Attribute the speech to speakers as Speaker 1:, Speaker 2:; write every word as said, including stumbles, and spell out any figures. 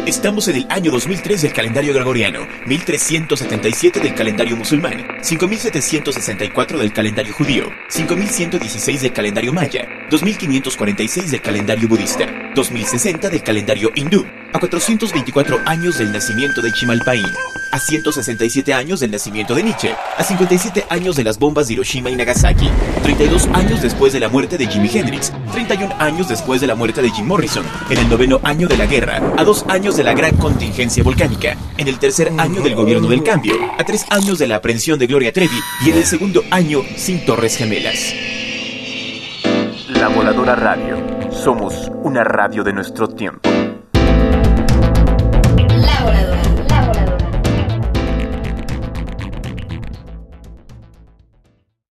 Speaker 1: Estamos en el año dos mil tres del calendario gregoriano, mil trescientos setenta y siete del calendario musulmán, cinco mil setecientos sesenta y cuatro del calendario judío, cinco mil ciento dieciséis del calendario maya, dos mil quinientos cuarenta y seis del calendario budista, dos mil sesenta del calendario hindú, a cuatrocientos veinticuatro años del nacimiento de Chimalpaín, a ciento sesenta y siete años del nacimiento de Nietzsche, a cincuenta y siete años de las bombas de Hiroshima y Nagasaki, treinta y dos años después de la muerte de Jimi Hendrix, treinta y un años después de la muerte de Jim Morrison, en el noveno año de la guerra, a dos años de la gran contingencia volcánica, en el tercer año del gobierno del cambio, a tres años de la aprehensión de Gloria Trevi y en el segundo año sin Torres Gemelas.
Speaker 2: La Voladora Radio. Somos una radio de nuestro tiempo.